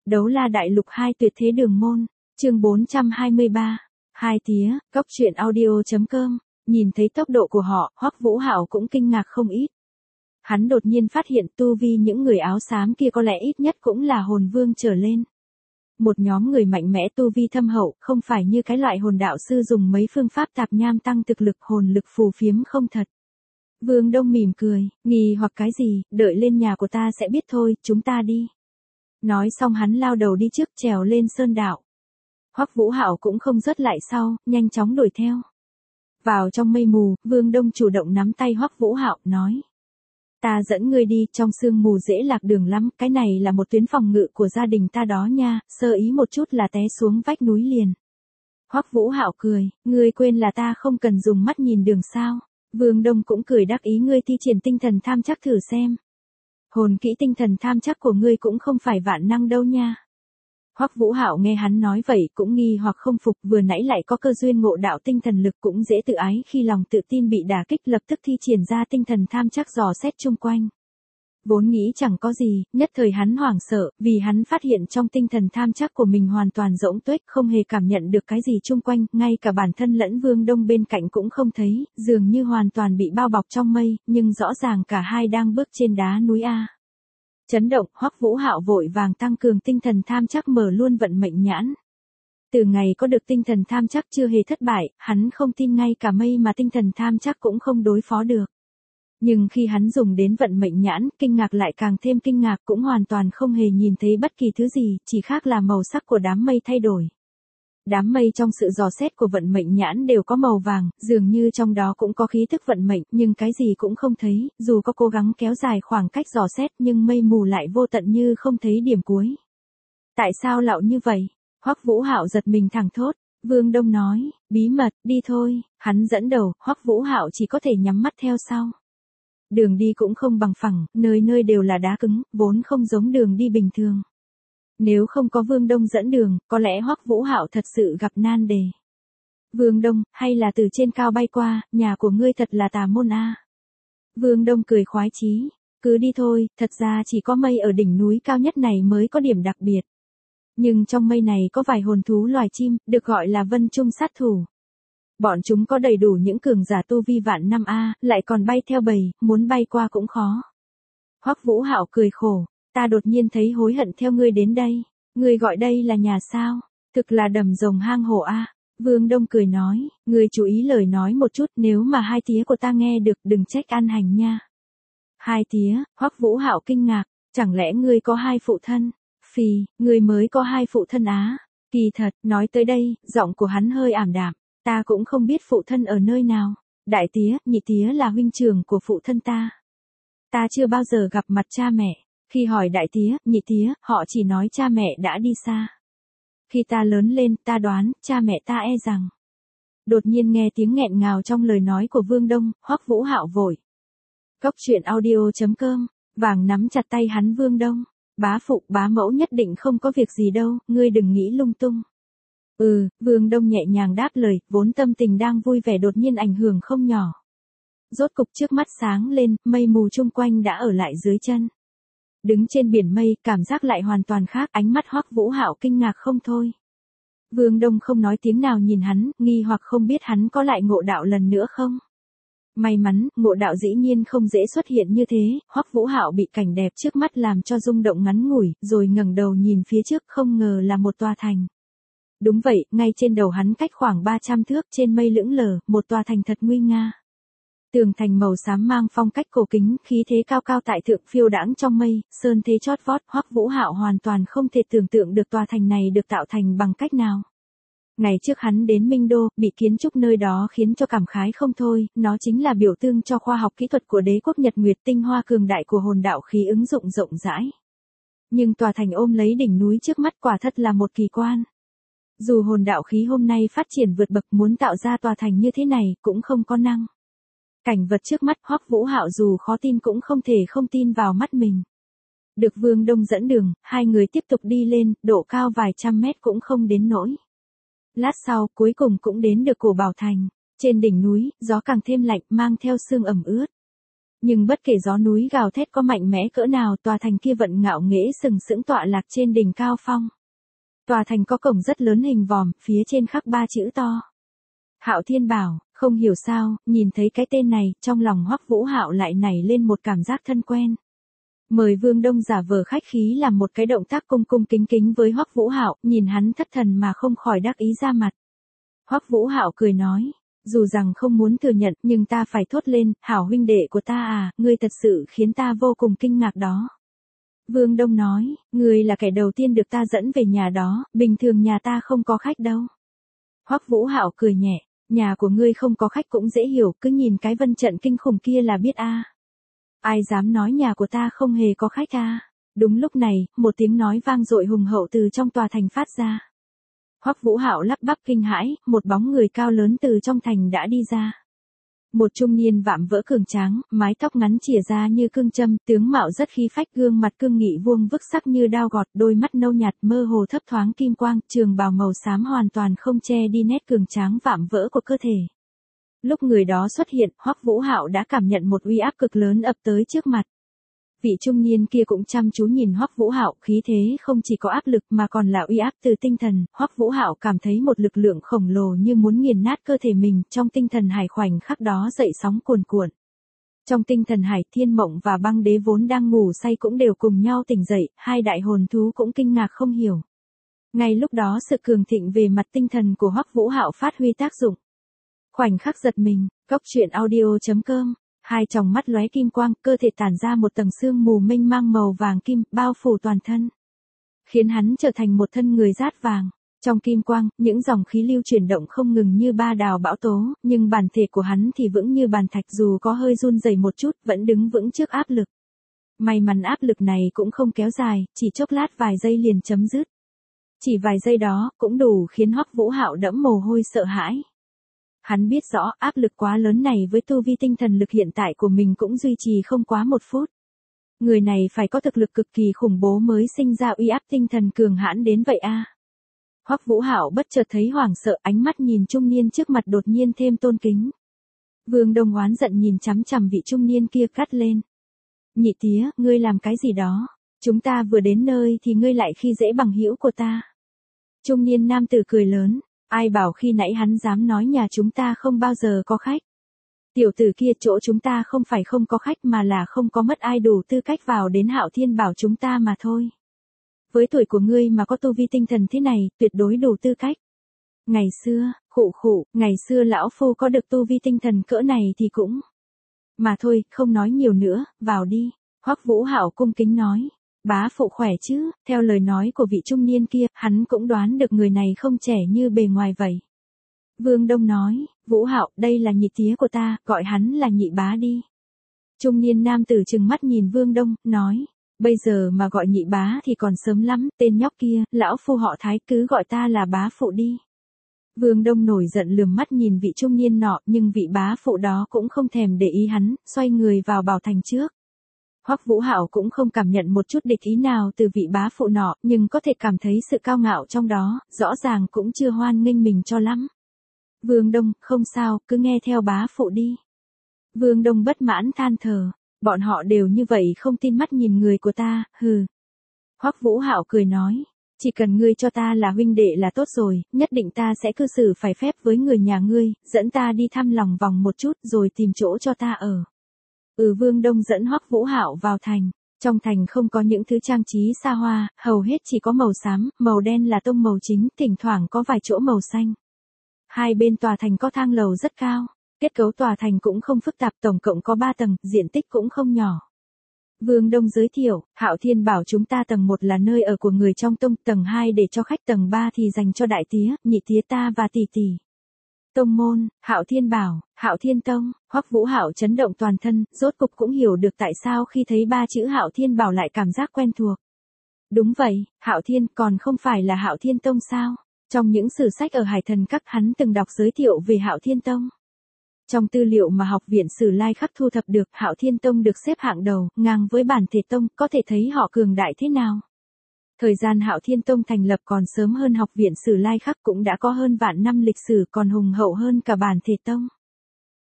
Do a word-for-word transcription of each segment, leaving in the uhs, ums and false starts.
Đấu la đại lục hai tuyệt thế đường môn, chương bốn trăm hai mươi ba. Hai tía, cốc truyện audio.com, nhìn thấy tốc độ của họ, Hoắc Vũ Hạo cũng kinh ngạc không ít. Hắn đột nhiên phát hiện tu vi những người áo xám kia có lẽ ít nhất cũng là hồn vương trở lên. Một nhóm người mạnh mẽ tu vi thâm hậu, không phải như cái loại hồn đạo sư dùng mấy phương pháp tạp nham tăng thực lực hồn lực phù phiếm không thật. Vương Đông mỉm cười, nghi hoặc cái gì, đợi lên nhà của ta sẽ biết thôi, chúng ta đi. Nói xong hắn lao đầu đi trước trèo lên sơn đạo. Hoắc Vũ Hạo cũng không rớt lại sau, nhanh chóng đuổi theo. Vào trong mây mù, Vương Đông chủ động nắm tay Hoắc Vũ Hạo, nói. Ta dẫn ngươi đi, trong sương mù dễ lạc đường lắm, cái này là một tuyến phòng ngự của gia đình ta đó nha, sơ ý một chút là té xuống vách núi liền. Hoắc Vũ Hạo cười, ngươi quên là ta không cần dùng mắt nhìn đường sao. Vương Đông cũng cười đắc ý, ngươi thi triển tinh thần tham chắc thử xem. Hồn kỹ tinh thần tham chắc của ngươi cũng không phải vạn năng đâu nha. Hoắc Vũ Hạo nghe hắn nói vậy cũng nghi hoặc không phục, vừa nãy lại có cơ duyên ngộ đạo tinh thần lực cũng dễ tự ái, khi lòng tự tin bị đả kích lập tức thi triển ra tinh thần tham chắc dò xét chung quanh. Vốn nghĩ chẳng có gì, nhất thời hắn hoảng sợ, vì hắn phát hiện trong tinh thần tham chắc của mình hoàn toàn rỗng tuếch, không hề cảm nhận được cái gì chung quanh, ngay cả bản thân lẫn Vương Đông bên cạnh cũng không thấy, dường như hoàn toàn bị bao bọc trong mây, nhưng rõ ràng cả hai đang bước trên đá núi A. Chấn động, Hoắc Vũ Hạo vội vàng tăng cường tinh thần tham chắc, mở luôn vận mệnh nhãn. Từ ngày có được tinh thần tham chắc chưa hề thất bại, hắn không tin ngay cả mây mà tinh thần tham chắc cũng không đối phó được. Nhưng khi hắn dùng đến vận mệnh nhãn, kinh ngạc lại càng thêm kinh ngạc, cũng hoàn toàn không hề nhìn thấy bất kỳ thứ gì, chỉ khác là màu sắc của đám mây thay đổi. Đám mây trong sự dò xét của vận mệnh nhãn đều có màu vàng, dường như trong đó cũng có khí thức vận mệnh, nhưng cái gì cũng không thấy, dù có cố gắng kéo dài khoảng cách dò xét nhưng mây mù lại vô tận như không thấy điểm cuối. Tại sao lạo như vậy? Hoắc Vũ Hạo giật mình thẳng thốt. Vương Đông nói, bí mật, đi thôi, hắn dẫn đầu, Hoắc Vũ Hạo chỉ có thể nhắm mắt theo sau. Đường đi cũng không bằng phẳng, nơi nơi đều là đá cứng, vốn không giống đường đi bình thường. Nếu không có Vương Đông dẫn đường, có lẽ Hoắc Vũ Hạo thật sự gặp nan đề. Vương Đông, hay là từ trên cao bay qua, nhà của ngươi thật là tà môn a. Vương Đông cười khoái chí, cứ đi thôi, thật ra chỉ có mây ở đỉnh núi cao nhất này mới có điểm đặc biệt. Nhưng trong mây này có vài hồn thú loài chim, được gọi là vân trung sát thủ. Bọn chúng có đầy đủ những cường giả tu vi vạn năm a, lại còn bay theo bầy, muốn bay qua cũng khó. Hoắc Vũ Hạo cười khổ, ta đột nhiên thấy hối hận theo ngươi đến đây. Ngươi gọi đây là nhà sao? Thực là đầm rồng hang hổ a. Vương Đông cười nói, ngươi chú ý lời nói một chút, nếu mà hai tía của ta nghe được đừng trách ăn hành nha. Hai tía? Hoắc Vũ Hạo kinh ngạc, chẳng lẽ ngươi có hai phụ thân? Phì, ngươi mới có hai phụ thân á? Kỳ thật, nói tới đây, giọng của hắn hơi ảm đạm. Ta cũng không biết phụ thân ở nơi nào. Đại tía, nhị tía là huynh trưởng của phụ thân ta. Ta chưa bao giờ gặp mặt cha mẹ. Khi hỏi đại tía, nhị tía, họ chỉ nói cha mẹ đã đi xa. Khi ta lớn lên, ta đoán, cha mẹ ta e rằng. Đột nhiên nghe tiếng nghẹn ngào trong lời nói của Vương Đông, Hoắc Vũ Hạo vội. Cốc truyện audio.com, vàng nắm chặt tay hắn. Vương Đông, bá phụ, bá mẫu nhất định không có việc gì đâu, ngươi đừng nghĩ lung tung. Ừ, Vương Đông nhẹ nhàng đáp lời, vốn tâm tình đang vui vẻ đột nhiên ảnh hưởng không nhỏ. Rốt cục trước mắt sáng lên, mây mù chung quanh đã ở lại dưới chân. Đứng trên biển mây, cảm giác lại hoàn toàn khác, ánh mắt Hoắc Vũ Hạo kinh ngạc không thôi. Vương Đông không nói tiếng nào nhìn hắn, nghi hoặc không biết hắn có lại ngộ đạo lần nữa không. May mắn, ngộ đạo dĩ nhiên không dễ xuất hiện như thế, Hoắc Vũ Hạo bị cảnh đẹp trước mắt làm cho rung động ngắn ngủi, rồi ngẩng đầu nhìn phía trước, không ngờ là một tòa thành. Đúng vậy, ngay trên đầu hắn cách khoảng ba trăm thước, trên mây lững lờ, một tòa thành thật nguy nga. Tường thành màu xám mang phong cách cổ kính, khí thế cao cao tại thượng phiêu đãng trong mây, sơn thế chót vót, Hoắc Vũ Hạo hoàn toàn không thể tưởng tượng được tòa thành này được tạo thành bằng cách nào. Ngày trước hắn đến Minh Đô, bị kiến trúc nơi đó khiến cho cảm khái không thôi, nó chính là biểu tượng cho khoa học kỹ thuật của đế quốc Nhật Nguyệt, tinh hoa cường đại của hồn đạo khí ứng dụng rộng rãi. Nhưng tòa thành ôm lấy đỉnh núi trước mắt quả thật là một kỳ quan. Dù hồn đạo khí hôm nay phát triển vượt bậc, muốn tạo ra tòa thành như thế này cũng không có năng. Cảnh vật trước mắt Hoắc Vũ Hạo dù khó tin cũng không thể không tin vào mắt mình. Được Vương Đông dẫn đường, hai người tiếp tục đi lên, độ cao vài trăm mét cũng không đến nỗi. Lát sau, cuối cùng cũng đến được cổ bảo thành. Trên đỉnh núi, gió càng thêm lạnh, mang theo sương ẩm ướt. Nhưng bất kể gió núi gào thét có mạnh mẽ cỡ nào, tòa thành kia vẫn ngạo nghễ sừng sững tọa lạc trên đỉnh cao phong. Tòa thành có cổng rất lớn hình vòm, phía trên khắc ba chữ to. Hạo Thiên Bảo. Không hiểu sao, nhìn thấy cái tên này, trong lòng Hoắc Vũ Hạo lại nảy lên một cảm giác thân quen. Mời Vương Đông giả vờ khách khí làm một cái động tác cung cung kính kính với Hoắc Vũ Hạo, nhìn hắn thất thần mà không khỏi đắc ý ra mặt. Hoắc Vũ Hạo cười nói, dù rằng không muốn thừa nhận, nhưng ta phải thốt lên, hảo huynh đệ của ta à, ngươi thật sự khiến ta vô cùng kinh ngạc đó. Vương Đông nói, ngươi là kẻ đầu tiên được ta dẫn về nhà đó, bình thường nhà ta không có khách đâu. Hoắc Vũ Hạo cười nhẹ, nhà của ngươi không có khách cũng dễ hiểu, cứ nhìn cái vân trận kinh khủng kia là biết a. Ai dám nói nhà của ta không hề có khách a? Đúng lúc này, một tiếng nói vang dội hùng hậu từ trong tòa thành phát ra. Hoắc Vũ Hạo lắp bắp kinh hãi, một bóng người cao lớn từ trong thành đã đi ra. Một trung niên vạm vỡ cường tráng, mái tóc ngắn chỉa ra như cương châm, tướng mạo rất khí phách, gương mặt cương nghị vuông vức sắc như đao gọt, đôi mắt nâu nhạt mơ hồ thấp thoáng kim quang, trường bào màu xám hoàn toàn không che đi nét cường tráng vạm vỡ của cơ thể. Lúc người đó xuất hiện, Hoắc Vũ Hạo đã cảm nhận một uy áp cực lớn ập tới trước mặt. Vị trung niên kia cũng chăm chú nhìn Hoắc Vũ Hạo, khí thế không chỉ có áp lực mà còn là uy áp từ tinh thần. Hoắc Vũ Hạo cảm thấy một lực lượng khổng lồ như muốn nghiền nát cơ thể mình, trong tinh thần hải khoảnh khắc đó dậy sóng cuồn cuộn. Trong tinh thần hải, Thiên Mộng và Băng Đế vốn đang ngủ say cũng đều cùng nhau tỉnh dậy, hai đại hồn thú cũng kinh ngạc không hiểu. Ngay lúc đó sự cường thịnh về mặt tinh thần của Hoắc Vũ Hạo phát huy tác dụng. Khoảnh khắc giật mình, Cốc Truyện Audio chấm com. Hai tròng mắt lóe kim quang, cơ thể tản ra một tầng sương mù mênh mang màu vàng kim, bao phủ toàn thân. Khiến hắn trở thành một thân người rát vàng. Trong kim quang, những dòng khí lưu chuyển động không ngừng như ba đào bão tố, nhưng bản thể của hắn thì vững như bàn thạch, dù có hơi run rẩy một chút, vẫn đứng vững trước áp lực. May mắn áp lực này cũng không kéo dài, chỉ chốc lát vài giây liền chấm dứt. Chỉ vài giây đó, cũng đủ khiến Hoắc Vũ Hạo đẫm mồ hôi sợ hãi. Hắn biết rõ áp lực quá lớn này với tu vi tinh thần lực hiện tại của mình cũng duy trì không quá một phút. Người này phải có thực lực cực kỳ khủng bố mới sinh ra uy áp tinh thần cường hãn đến vậy a. À. Hoắc Vũ Hạo bất chợt thấy hoảng sợ, ánh mắt nhìn trung niên trước mặt đột nhiên thêm tôn kính. Vương Đông oán giận nhìn chằm chằm vị trung niên kia cắt lên. Nhị tía, ngươi làm cái gì đó? Chúng ta vừa đến nơi thì ngươi lại khi dễ bằng hữu của ta. Trung niên nam tử cười lớn. Ai bảo khi nãy hắn dám nói nhà chúng ta không bao giờ có khách. Tiểu tử kia, chỗ chúng ta không phải không có khách mà là không có mất ai đủ tư cách vào đến Hạo Thiên Bảo chúng ta mà thôi. Với tuổi của ngươi mà có tu vi tinh thần thế này, tuyệt đối đủ tư cách. Ngày xưa, khụ khụ, ngày xưa lão phu có được tu vi tinh thần cỡ này thì cũng. Mà thôi, không nói nhiều nữa, vào đi. Hoắc Vũ Hạo cung kính nói. Bá phụ khỏe chứ, theo lời nói của vị trung niên kia, hắn cũng đoán được người này không trẻ như bề ngoài vậy. Vương Đông nói, Vũ Hạo, đây là nhị tía của ta, gọi hắn là nhị bá đi. Trung niên nam tử trừng mắt nhìn Vương Đông, nói, bây giờ mà gọi nhị bá thì còn sớm lắm, tên nhóc kia, lão phu họ Thái, cứ gọi ta là bá phụ đi. Vương Đông nổi giận lườm mắt nhìn vị trung niên nọ, nhưng vị bá phụ đó cũng không thèm để ý hắn, xoay người vào bảo thành trước. Hoắc Vũ Hạo cũng không cảm nhận một chút địch ý nào từ vị bá phụ nọ, nhưng có thể cảm thấy sự cao ngạo trong đó, rõ ràng cũng chưa hoan nghênh mình cho lắm. Vương Đông, không sao, cứ nghe theo bá phụ đi. Vương Đông bất mãn than thở, bọn họ đều như vậy không tin mắt nhìn người của ta, hừ. Hoắc Vũ Hạo cười nói, chỉ cần ngươi cho ta là huynh đệ là tốt rồi, nhất định ta sẽ cư xử phải phép với người nhà ngươi, dẫn ta đi thăm lòng vòng một chút rồi tìm chỗ cho ta ở. Ừ, Vương Đông dẫn Hoắc Vũ Hạo vào thành. Trong thành không có những thứ trang trí xa hoa, hầu hết chỉ có màu xám, màu đen là tông màu chính, thỉnh thoảng có vài chỗ màu xanh. Hai bên tòa thành có thang lầu rất cao. Kết cấu tòa thành cũng không phức tạp, tổng cộng có ba tầng, diện tích cũng không nhỏ. Vương Đông giới thiệu, Hạo Thiên Bảo chúng ta tầng một là nơi ở của người trong tông, tầng hai để cho khách, tầng ba thì dành cho đại tía, nhị tía ta và tỷ tỷ. Tông môn, Hạo Thiên Bảo, Hạo Thiên Tông. Hoắc Vũ Hạo chấn động toàn thân, rốt cục cũng hiểu được tại sao khi thấy ba chữ Hạo Thiên Bảo lại cảm giác quen thuộc. Đúng vậy, Hạo Thiên còn không phải là Hạo Thiên Tông sao? Trong những sử sách ở Hải Thần Các hắn từng đọc giới thiệu về Hạo Thiên Tông. Trong tư liệu mà học viện Sử Lai Khắc thu thập được, Hạo Thiên Tông được xếp hạng đầu, ngang với Bản Thể Tông, có thể thấy họ cường đại thế nào. Thời gian Hạo Thiên Tông thành lập còn sớm hơn học viện Sử Lai Khắc, cũng đã có hơn vạn năm lịch sử, còn hùng hậu hơn cả Bản Thể Tông.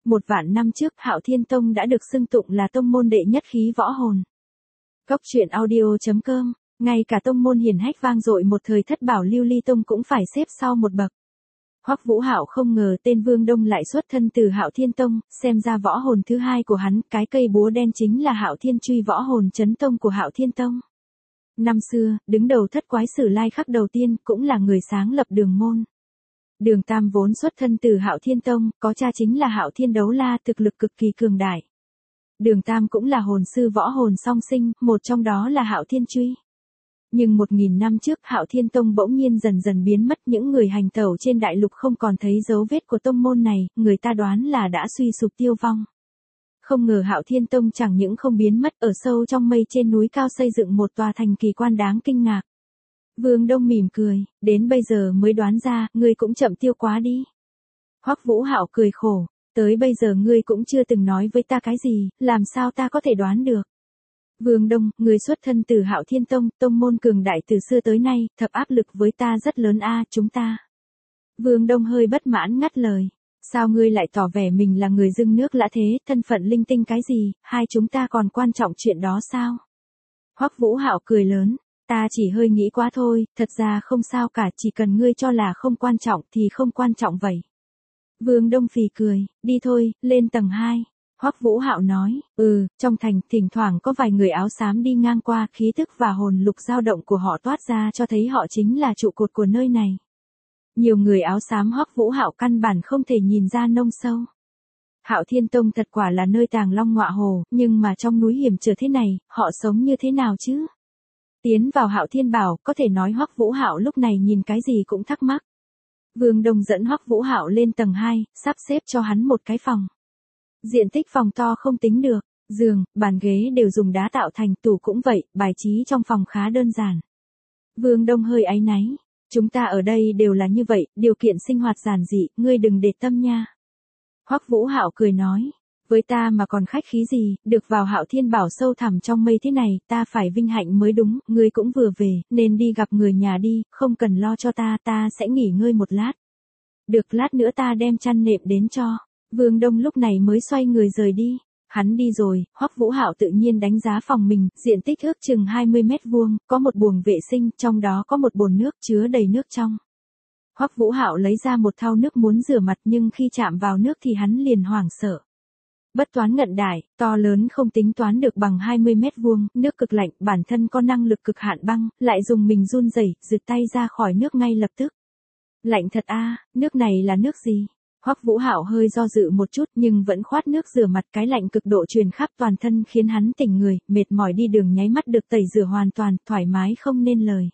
Một vạn năm trước, Hạo Thiên Tông đã được xưng tụng là tông môn đệ nhất khí võ hồn. Cốc truyện audio chấm com, ngay cả tông môn hiển hách vang dội một thời thất bảo Lưu Ly Tông cũng phải xếp sau một bậc. Hoắc Vũ Hạo không ngờ tên Vương Đông lại xuất thân từ Hạo Thiên Tông, xem ra võ hồn thứ hai của hắn, cái cây búa đen chính là Hạo Thiên Truy võ hồn chấn tông của Hạo Thiên Tông. Năm xưa, đứng đầu thất quái sử lai khắc đầu tiên, cũng là người sáng lập Đường môn. Đường Tam vốn xuất thân từ Hạo Thiên Tông, có cha chính là Hạo Thiên Đấu La, thực lực cực kỳ cường đại. Đường Tam cũng là hồn sư võ hồn song sinh, một trong đó là Hạo Thiên Truy. Nhưng một nghìn năm trước, Hạo Thiên Tông bỗng nhiên dần dần biến mất, những người hành tẩu trên đại lục không còn thấy dấu vết của tông môn này, người ta đoán là đã suy sụp tiêu vong. Không ngờ Hạo Thiên Tông chẳng những không biến mất, ở sâu trong mây trên núi cao xây dựng một tòa thành kỳ quan đáng kinh ngạc. Vương Đông mỉm cười, đến bây giờ mới đoán ra, ngươi cũng chậm tiêu quá đi. Hoắc Vũ Hạo cười khổ, tới bây giờ ngươi cũng chưa từng nói với ta cái gì, làm sao ta có thể đoán được. Vương Đông, người xuất thân từ Hạo Thiên Tông, tông môn cường đại từ xưa tới nay, thập áp lực với ta rất lớn a, chúng ta. Vương Đông hơi bất mãn ngắt lời. Sao ngươi lại tỏ vẻ mình là người dưng nước lã thế, thân phận linh tinh cái gì, hai chúng ta còn quan trọng chuyện đó sao? Hoắc Vũ Hạo cười lớn, ta chỉ hơi nghĩ quá thôi, thật ra không sao cả, chỉ cần ngươi cho là không quan trọng thì không quan trọng vậy. Vương Đông phì cười, đi thôi, lên tầng hai. Hoắc Vũ Hạo nói, ừ, trong thành thỉnh thoảng có vài người áo xám đi ngang qua, khí tức và hồn lục dao động của họ toát ra cho thấy họ chính là trụ cột của nơi này. Nhiều người áo xám Hoắc Vũ Hạo căn bản không thể nhìn ra nông sâu. Hạo Thiên Tông thật quả là nơi tàng long ngọa hồ, nhưng mà trong núi hiểm trở thế này, họ sống như thế nào chứ? Tiến vào Hạo Thiên Bảo, có thể nói Hoắc Vũ Hạo lúc này nhìn cái gì cũng thắc mắc. Vương Đông dẫn Hoắc Vũ Hạo lên tầng hai, sắp xếp cho hắn một cái phòng. Diện tích phòng to không tính được, giường, bàn ghế đều dùng đá tạo thành, tủ cũng vậy, bài trí trong phòng khá đơn giản. Vương Đông hơi áy náy, chúng ta ở đây đều là như vậy, điều kiện sinh hoạt giản dị, ngươi đừng để tâm nha. Hoắc Vũ Hạo cười nói, với ta mà còn khách khí gì, được vào Hạo Thiên Bảo sâu thẳm trong mây thế này, ta phải vinh hạnh mới đúng, ngươi cũng vừa về, nên đi gặp người nhà đi, không cần lo cho ta, ta sẽ nghỉ ngơi một lát. Được, lát nữa ta đem chăn nệm đến cho. Vương Đông lúc này mới xoay người rời đi. Hắn đi rồi, Hoắc Vũ Hạo tự nhiên đánh giá phòng mình, diện tích ước chừng hai mươi mét vuông, có một buồng vệ sinh, trong đó có một bồn nước chứa đầy nước trong. Hoắc Vũ Hạo lấy ra một thau nước muốn rửa mặt, nhưng khi chạm vào nước thì hắn liền hoảng sợ. Bất toán ngận đại, to lớn không tính toán được bằng hai mươi mét vuông, nước cực lạnh, bản thân có năng lực cực hạn băng, lại dùng mình run rẩy, giựt tay ra khỏi nước ngay lập tức. Lạnh thật a, nước này là nước gì? Hoắc Vũ Hạo hơi do dự một chút nhưng vẫn khoát nước rửa mặt, cái lạnh cực độ truyền khắp toàn thân khiến hắn tỉnh người, mệt mỏi đi đường nháy mắt được tẩy rửa hoàn toàn, thoải mái không nên lời.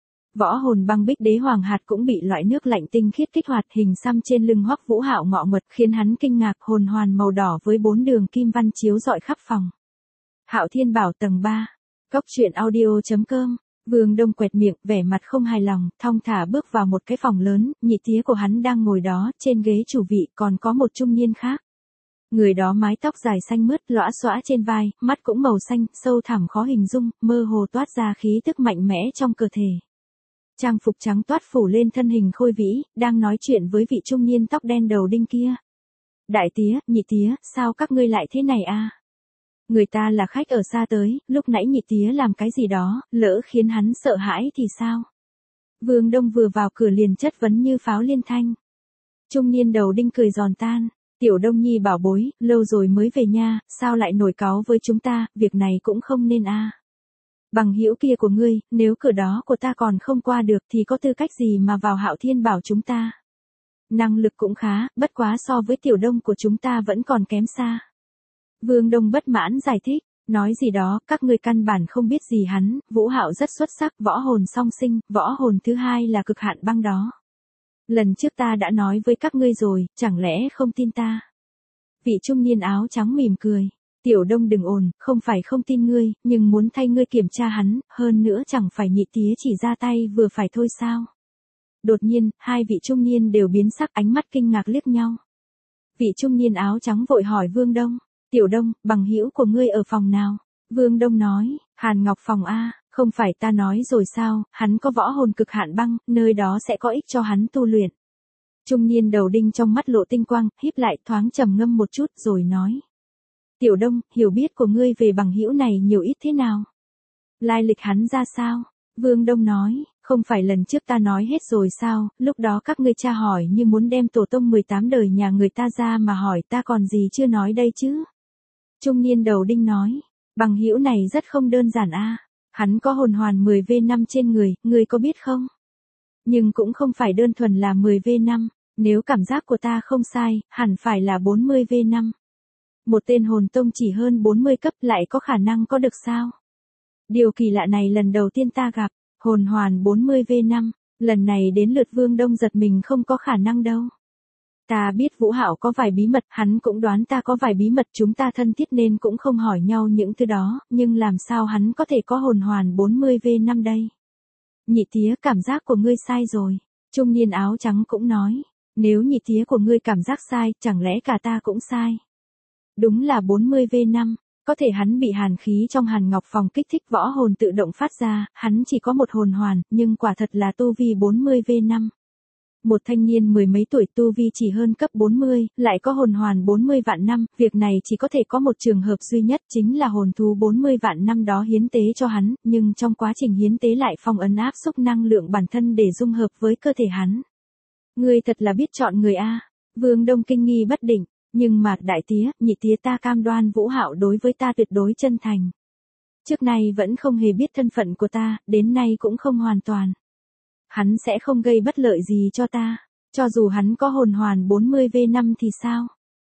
Võ hồn băng bích đế hoàng hạt cũng bị loại nước lạnh tinh khiết kích hoạt, hình xăm trên lưng Hoắc Vũ Hạo ngọ nguậy khiến hắn kinh ngạc, hồn hoàn màu đỏ với bốn đường kim văn chiếu rọi khắp phòng. Hạo Thiên Bảo tầng ba. Cốc truyện audio chấm com. Vương Đông quẹt miệng, vẻ mặt không hài lòng, thong thả bước vào một cái phòng lớn, nhị tía của hắn đang ngồi đó, trên ghế chủ vị còn có một trung niên khác. Người đó mái tóc dài xanh mướt, lõa xõa trên vai, mắt cũng màu xanh, sâu thẳm khó hình dung, mơ hồ toát ra khí tức mạnh mẽ trong cơ thể. Trang phục trắng toát phủ lên thân hình khôi vĩ, đang nói chuyện với vị trung niên tóc đen đầu đinh kia. Đại tía, nhị tía, sao các ngươi lại thế này a? Người ta là khách ở xa tới, lúc nãy nhị tía làm cái gì đó, lỡ khiến hắn sợ hãi thì sao? Vương Đông vừa vào cửa liền chất vấn như pháo liên thanh. Trung niên đầu đinh cười giòn tan, Tiểu Đông Nhi bảo bối, lâu rồi mới về nha, sao lại nổi cáu với chúng ta, việc này cũng không nên a. Bằng hữu kia của ngươi, nếu cửa đó của ta còn không qua được thì có tư cách gì mà vào Hạo Thiên Bảo chúng ta? Năng lực cũng khá, bất quá so với Tiểu Đông của chúng ta vẫn còn kém xa. Vương Đông bất mãn giải thích, nói gì đó, các ngươi căn bản không biết gì hắn, Vũ Hạo rất xuất sắc, võ hồn song sinh, võ hồn thứ hai là cực hạn băng đó. Lần trước ta đã nói với các ngươi rồi, chẳng lẽ không tin ta? Vị trung niên áo trắng mỉm cười, Tiểu Đông đừng ồn, không phải không tin ngươi, nhưng muốn thay ngươi kiểm tra hắn, hơn nữa chẳng phải nhị tía chỉ ra tay vừa phải thôi sao? Đột nhiên, hai vị trung niên đều biến sắc, ánh mắt kinh ngạc liếc nhau. Vị trung niên áo trắng vội hỏi Vương Đông, Tiểu Đông, bằng hữu của ngươi ở phòng nào? Vương Đông nói, Hàn Ngọc phòng A, không phải ta nói rồi sao, hắn có võ hồn cực hạn băng, nơi đó sẽ có ích cho hắn tu luyện. Trung niên đầu đinh trong mắt lộ tinh quang, híp lại thoáng trầm ngâm một chút rồi nói. Tiểu Đông, hiểu biết của ngươi về bằng hữu này nhiều ít thế nào? Lai lịch hắn ra sao? Vương Đông nói, không phải lần trước ta nói hết rồi sao, lúc đó các ngươi tra hỏi như muốn đem tổ tông mười tám đời nhà người ta ra mà hỏi ta còn gì chưa nói đây chứ? Trung niên đầu đinh nói, bằng hữu này rất không đơn giản a, hắn có hồn hoàn mười vê năm trên người, ngươi có biết không? Nhưng cũng không phải đơn thuần là mười vê năm, nếu cảm giác của ta không sai, hẳn phải là bốn mươi vê năm. Một tên hồn tông chỉ hơn bốn mươi cấp lại có khả năng có được sao? Điều kỳ lạ này lần đầu tiên ta gặp, hồn hoàn bốn mươi vê năm, lần này đến lượt Vương Đông giật mình không có khả năng đâu. Ta biết Vũ Hạo có vài bí mật, hắn cũng đoán ta có vài bí mật, chúng ta thân thiết nên cũng không hỏi nhau những thứ đó, nhưng làm sao hắn có thể có hồn hoàn bốn mươi vê năm đây? Nhị tía, cảm giác của ngươi sai rồi. Trung niên áo trắng cũng nói, nếu nhị tía của ngươi cảm giác sai, chẳng lẽ cả ta cũng sai? Đúng là bốn mươi vê năm, có thể hắn bị hàn khí trong hàn ngọc phòng kích thích võ hồn tự động phát ra, hắn chỉ có một hồn hoàn, nhưng quả thật là tu vi bốn mươi vê năm. Một thanh niên mười mấy tuổi tu vi chỉ hơn cấp bốn mươi, lại có hồn hoàn bốn mươi vạn năm, việc này chỉ có thể có một trường hợp duy nhất chính là hồn thú bốn mươi vạn năm đó hiến tế cho hắn, nhưng trong quá trình hiến tế lại phong ấn áp xúc năng lượng bản thân để dung hợp với cơ thể hắn. Ngươi thật là biết chọn người a. Vương Đông kinh nghi bất định, nhưng mà đại tía, nhị tía ta cam đoan Vũ Hạo đối với ta tuyệt đối chân thành. Trước nay vẫn không hề biết thân phận của ta, đến nay cũng không hoàn toàn. Hắn sẽ không gây bất lợi gì cho ta, cho dù hắn có hồn hoàn bốn mươi vê năm thì sao?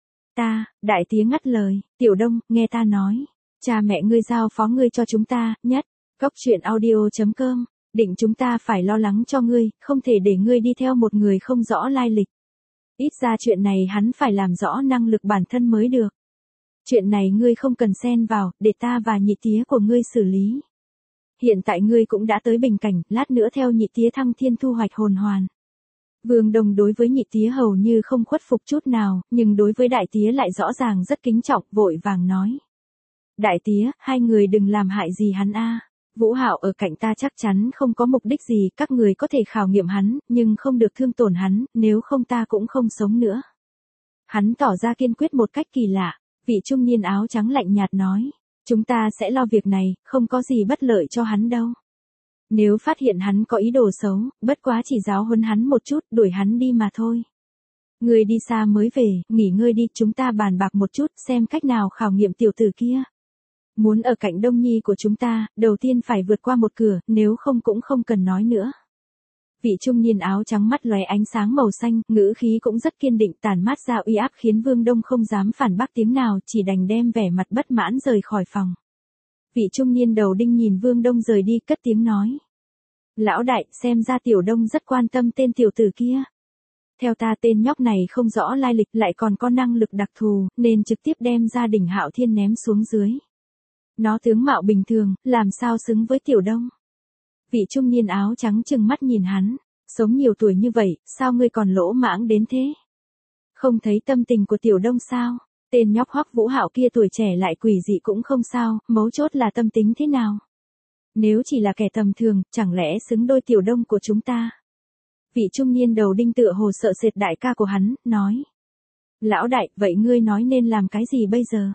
Ta, đại tía ngắt lời, Tiểu Đông, nghe ta nói, cha mẹ ngươi giao phó ngươi cho chúng ta, nhất, góc truyện audio chấm com, định chúng ta phải lo lắng cho ngươi, không thể để ngươi đi theo một người không rõ lai lịch. Ít ra chuyện này hắn phải làm rõ năng lực bản thân mới được. Chuyện này ngươi không cần xen vào, để ta và nhị tía của ngươi xử lý. Hiện tại ngươi cũng đã tới bình cảnh, lát nữa theo nhị tía thăng thiên thu hoạch hồn hoàn. Vương Đông đối với nhị tía hầu như không khuất phục chút nào, nhưng đối với đại tía lại rõ ràng rất kính trọng, vội vàng nói. Đại tía, hai người đừng làm hại gì hắn a. Vũ Hạo ở cạnh ta chắc chắn không có mục đích gì, các người có thể khảo nghiệm hắn, nhưng không được thương tổn hắn, nếu không ta cũng không sống nữa. Hắn tỏ ra kiên quyết một cách kỳ lạ, vị trung niên áo trắng lạnh nhạt nói. Chúng ta sẽ lo việc này, không có gì bất lợi cho hắn đâu. Nếu phát hiện hắn có ý đồ xấu, bất quá chỉ giáo huấn hắn một chút, đuổi hắn đi mà thôi. Người đi xa mới về, nghỉ ngơi đi, chúng ta bàn bạc một chút, xem cách nào khảo nghiệm tiểu tử kia. Muốn ở cạnh Đông Nhi của chúng ta, đầu tiên phải vượt qua một cửa, nếu không cũng không cần nói nữa. Vị trung niên áo trắng mắt lóe ánh sáng màu xanh, ngữ khí cũng rất kiên định, tản mát ra uy áp khiến Vương Đông không dám phản bác tiếng nào, chỉ đành đem vẻ mặt bất mãn rời khỏi phòng. Vị trung niên đầu đinh nhìn Vương Đông rời đi, cất tiếng nói. Lão đại, xem ra Tiểu Đông rất quan tâm tên tiểu tử kia. Theo ta tên nhóc này không rõ lai lịch lại còn có năng lực đặc thù, nên trực tiếp đem gia đình Hạo Thiên ném xuống dưới. Nó tướng mạo bình thường, làm sao xứng với Tiểu Đông. Vị trung niên áo trắng trừng mắt nhìn hắn, sống nhiều tuổi như vậy, sao ngươi còn lỗ mãng đến thế? Không thấy tâm tình của Tiểu Đông sao? Tên nhóc Hoắc Vũ Hạo kia tuổi trẻ lại quỷ dị cũng không sao, mấu chốt là tâm tính thế nào? Nếu chỉ là kẻ tầm thường, chẳng lẽ xứng đôi Tiểu Đông của chúng ta? Vị trung niên đầu đinh tựa hồ sợ sệt đại ca của hắn, nói. Lão đại, vậy ngươi nói nên làm cái gì bây giờ?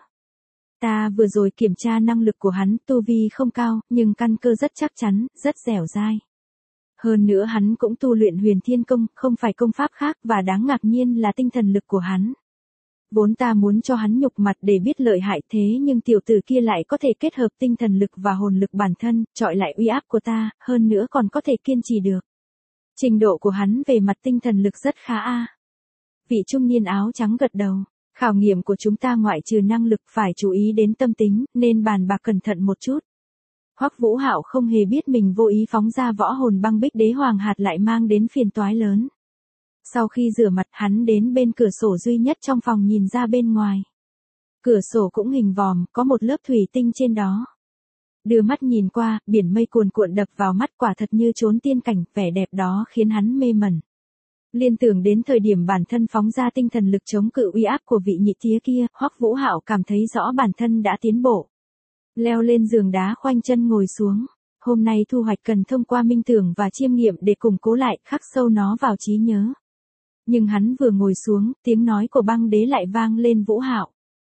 Ta vừa rồi kiểm tra năng lực của hắn, tu vi không cao, nhưng căn cơ rất chắc chắn, rất dẻo dai. Hơn nữa hắn cũng tu luyện Huyền Thiên Công, không phải công pháp khác, và đáng ngạc nhiên là tinh thần lực của hắn. Vốn ta muốn cho hắn nhục mặt để biết lợi hại, thế nhưng tiểu tử kia lại có thể kết hợp tinh thần lực và hồn lực bản thân, trọi lại uy áp của ta, hơn nữa còn có thể kiên trì được. Trình độ của hắn về mặt tinh thần lực rất khá a. Vị trung niên áo trắng gật đầu. Khảo nghiệm của chúng ta ngoại trừ năng lực phải chú ý đến tâm tính, nên bàn bạc cẩn thận một chút. Hoắc Vũ Hạo không hề biết mình vô ý phóng ra võ hồn băng bích đế hoàng hạt lại mang đến phiền toái lớn. Sau khi rửa mặt hắn đến bên cửa sổ duy nhất trong phòng nhìn ra bên ngoài. Cửa sổ cũng hình vòm, có một lớp thủy tinh trên đó. Đưa mắt nhìn qua, biển mây cuồn cuộn đập vào mắt quả thật như chốn tiên cảnh, vẻ đẹp đó khiến hắn mê mẩn. Liên tưởng đến thời điểm bản thân phóng ra tinh thần lực chống cự uy áp của vị nhị tía kia, Hoắc Vũ Hạo cảm thấy rõ bản thân đã tiến bộ. Leo lên giường đá khoanh chân ngồi xuống. Hôm nay thu hoạch cần thông qua minh tưởng và chiêm nghiệm để củng cố lại, khắc sâu nó vào trí nhớ. Nhưng hắn vừa ngồi xuống, tiếng nói của băng đế lại vang lên. Vũ Hạo.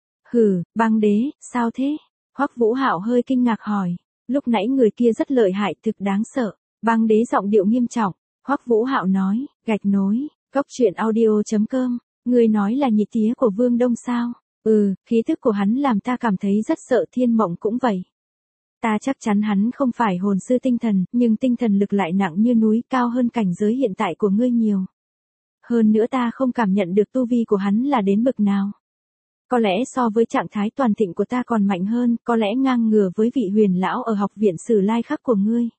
Hừ, băng đế, sao thế? Hoắc Vũ Hạo hơi kinh ngạc hỏi. Lúc nãy người kia rất lợi hại, thực đáng sợ. Băng đế giọng điệu nghiêm trọng. Hoắc Vũ Hạo nói, gạch nối, cốc truyện audio chấm com. Người nói là nhị tía của Vương Đông sao? Ừ, khí thức của hắn làm ta cảm thấy rất sợ. Thiên Mộng cũng vậy. Ta chắc chắn hắn không phải hồn sư tinh thần, nhưng tinh thần lực lại nặng như núi, cao hơn cảnh giới hiện tại của ngươi nhiều. Hơn nữa ta không cảm nhận được tu vi của hắn là đến bậc nào. Có lẽ so với trạng thái toàn thịnh của ta còn mạnh hơn, có lẽ ngang ngửa với vị huyền lão ở học viện Sử Lai Khắc của ngươi.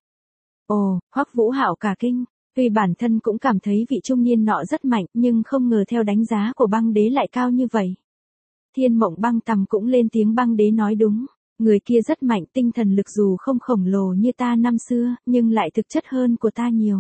Ồ, Hoắc Vũ Hạo cả kinh, tuy bản thân cũng cảm thấy vị trung niên nọ rất mạnh, nhưng không ngờ theo đánh giá của băng đế lại cao như vậy. Thiên Mộng Băng Tầm cũng lên tiếng. Băng đế nói đúng, người kia rất mạnh, tinh thần lực dù không khổng lồ như ta năm xưa, nhưng lại thực chất hơn của ta nhiều.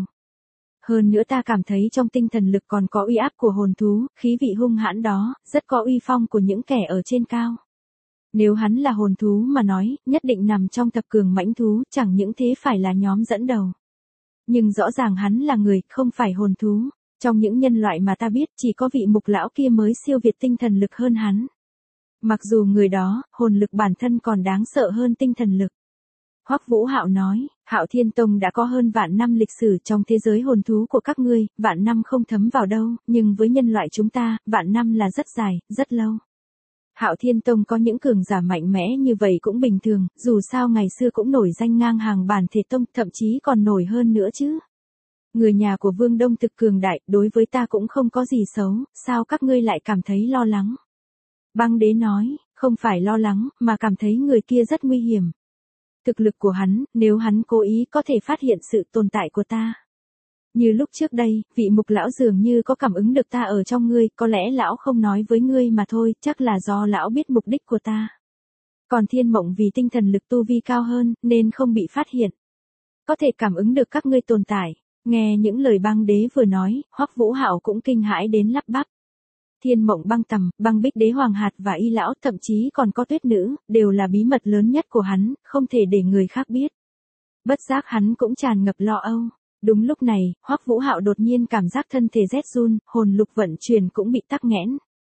Hơn nữa ta cảm thấy trong tinh thần lực còn có uy áp của hồn thú, khí vị hung hãn đó, rất có uy phong của những kẻ ở trên cao. Nếu hắn là hồn thú mà nói, nhất định nằm trong thập cường mãnh thú, chẳng những thế phải là nhóm dẫn đầu. Nhưng rõ ràng hắn là người, không phải hồn thú. Trong những nhân loại mà ta biết, chỉ có vị Mục lão kia mới siêu việt tinh thần lực hơn hắn. Mặc dù người đó, hồn lực bản thân còn đáng sợ hơn tinh thần lực. Hoắc Vũ Hạo nói, Hạo Thiên Tông đã có hơn vạn năm lịch sử trong thế giới hồn thú của các ngươi, vạn năm không thấm vào đâu, nhưng với nhân loại chúng ta, vạn năm là rất dài, rất lâu. Hạo Thiên Tông có những cường giả mạnh mẽ như vậy cũng bình thường, dù sao ngày xưa cũng nổi danh ngang hàng Bản Thể Tông, thậm chí còn nổi hơn nữa chứ. Người nhà của Vương Đông thực cường đại, đối với ta cũng không có gì xấu, sao các ngươi lại cảm thấy lo lắng? Băng đế nói, không phải lo lắng, mà cảm thấy người kia rất nguy hiểm. Thực lực của hắn, nếu hắn cố ý có thể phát hiện sự tồn tại của ta. Như lúc trước đây, vị Mục lão dường như có cảm ứng được ta ở trong ngươi, có lẽ lão không nói với ngươi mà thôi, chắc là do lão biết mục đích của ta. Còn Thiên Mộng vì tinh thần lực tu vi cao hơn, nên không bị phát hiện. Có thể cảm ứng được các ngươi tồn tại. Nghe những lời băng đế vừa nói, Hoắc Vũ Hạo cũng kinh hãi đến lắp bắp. Thiên Mộng Băng Tầm, Băng Bích Đế Hoàng Hạt và Y lão, thậm chí còn có Tuyết Nữ, đều là bí mật lớn nhất của hắn, không thể để người khác biết. Bất giác hắn cũng tràn ngập lo âu. Đúng lúc này, Hoắc Vũ Hạo đột nhiên cảm giác thân thể rét run, hồn lục vận chuyển cũng bị tắc nghẽn.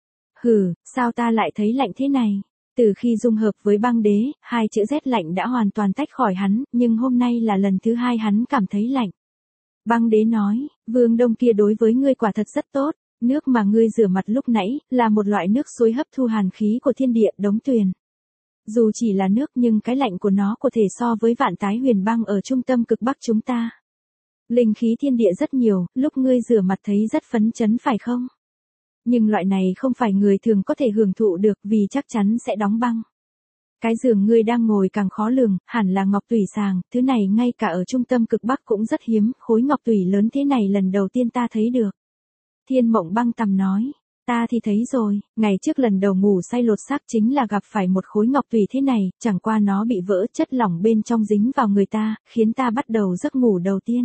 Hừ, sao ta lại thấy lạnh thế này? Từ khi dung hợp với băng đế, hai chữ rét lạnh đã hoàn toàn tách khỏi hắn, nhưng hôm nay là lần thứ hai hắn cảm thấy lạnh. Băng đế nói, Vương Đông kia đối với ngươi quả thật rất tốt. Nước mà ngươi rửa mặt lúc nãy, là một loại nước suối hấp thu hàn khí của thiên địa, đống tuyền. Dù chỉ là nước nhưng cái lạnh của nó có thể so với vạn tái huyền băng ở trung tâm cực bắc chúng ta. Linh khí thiên địa rất nhiều, lúc ngươi rửa mặt thấy rất phấn chấn phải không? Nhưng loại này không phải người thường có thể hưởng thụ được vì chắc chắn sẽ đóng băng. Cái giường ngươi đang ngồi càng khó lường, hẳn là ngọc tủy sàng, thứ này ngay cả ở trung tâm cực bắc cũng rất hiếm, khối ngọc tủy lớn thế này lần đầu tiên ta thấy được. Thiên Mộng Băng Tầm nói, ta thì thấy rồi, ngày trước lần đầu ngủ say lột xác chính là gặp phải một khối ngọc tùy thế này, chẳng qua nó bị vỡ, chất lỏng bên trong dính vào người ta, khiến ta bắt đầu giấc ngủ đầu tiên.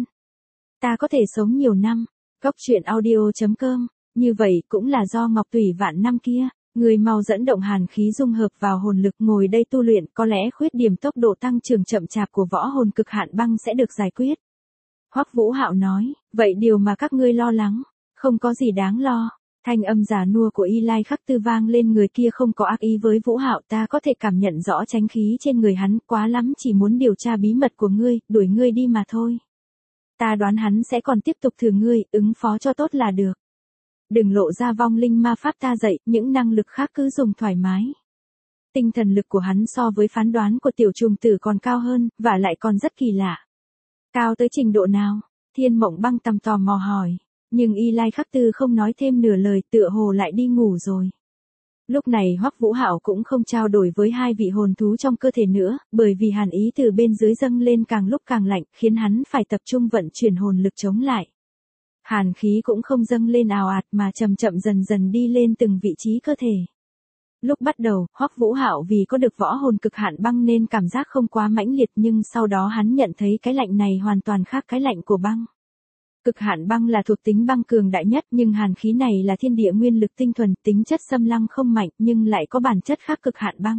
Ta có thể sống nhiều năm. Cốc truyện audio chấm com, như vậy cũng là do ngọc tùy vạn năm kia, người mau dẫn động hàn khí dung hợp vào hồn lực ngồi đây tu luyện, có lẽ khuyết điểm tốc độ tăng trưởng chậm chạp của võ hồn cực hạn băng sẽ được giải quyết. Hoắc Vũ Hạo nói, vậy điều mà các ngươi lo lắng, không có gì đáng lo. Thanh âm già nua của Y Lai Khắc Tư vang lên, người kia không có ác ý với Vũ Hạo, ta có thể cảm nhận rõ chánh khí trên người hắn, quá lắm chỉ muốn điều tra bí mật của ngươi, đuổi ngươi đi mà thôi. Ta đoán hắn sẽ còn tiếp tục thử ngươi, ứng phó cho tốt là được. Đừng lộ ra vong linh ma pháp ta dạy, những năng lực khác cứ dùng thoải mái. Tinh thần lực của hắn so với phán đoán của tiểu trùng tử còn cao hơn, và lại còn rất kỳ lạ. Cao tới trình độ nào? Thiên Mộng Băng Tầm tò mò hỏi. Nhưng Y Lai Khắc Tư không nói thêm nửa lời, tựa hồ lại đi ngủ rồi. Lúc này Hoắc Vũ Hạo cũng không trao đổi với hai vị hồn thú trong cơ thể nữa, bởi vì hàn ý từ bên dưới dâng lên càng lúc càng lạnh, khiến hắn phải tập trung vận chuyển hồn lực chống lại. Hàn khí cũng không dâng lên ào ạt mà chậm chậm dần dần đi lên từng vị trí cơ thể. Lúc bắt đầu, Hoắc Vũ Hạo vì có được võ hồn cực hạn băng nên cảm giác không quá mãnh liệt, nhưng sau đó hắn nhận thấy cái lạnh này hoàn toàn khác cái lạnh của băng. Cực hạn băng là thuộc tính băng cường đại nhất, nhưng hàn khí này là thiên địa nguyên lực tinh thuần, tính chất xâm lăng không mạnh nhưng lại có bản chất khác cực hạn băng.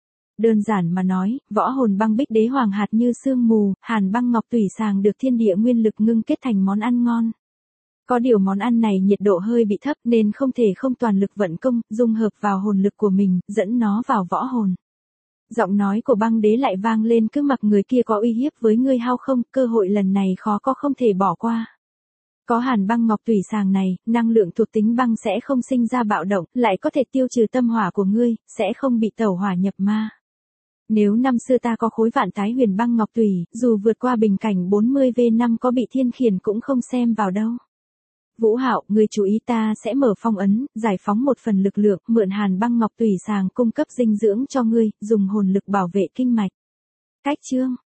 Đơn giản mà nói, võ hồn băng bích đế hoàng hạt như sương mù, hàn băng ngọc tủy sàng được thiên địa nguyên lực ngưng kết thành món ăn ngon. Có điều món ăn này nhiệt độ hơi bị thấp nên không thể không toàn lực vận công, dung hợp vào hồn lực của mình, dẫn nó vào võ hồn. Giọng nói của băng đế lại vang lên, cứ mặc người kia có uy hiếp với ngươi hao không, cơ hội lần này khó có không thể bỏ qua. Có hàn băng ngọc tùy sàng này, năng lượng thuộc tính băng sẽ không sinh ra bạo động, lại có thể tiêu trừ tâm hỏa của ngươi, sẽ không bị tẩu hỏa nhập ma. Nếu năm xưa ta có khối vạn thái huyền băng ngọc tùy, dù vượt qua bình cảnh bốn mươi vê năm có bị thiên khiển cũng không xem vào đâu. Vũ Hạo, ngươi chú ý, ta sẽ mở phong ấn, giải phóng một phần lực lượng, mượn hàn băng ngọc tùy sàng cung cấp dinh dưỡng cho ngươi, dùng hồn lực bảo vệ kinh mạch. Cách chương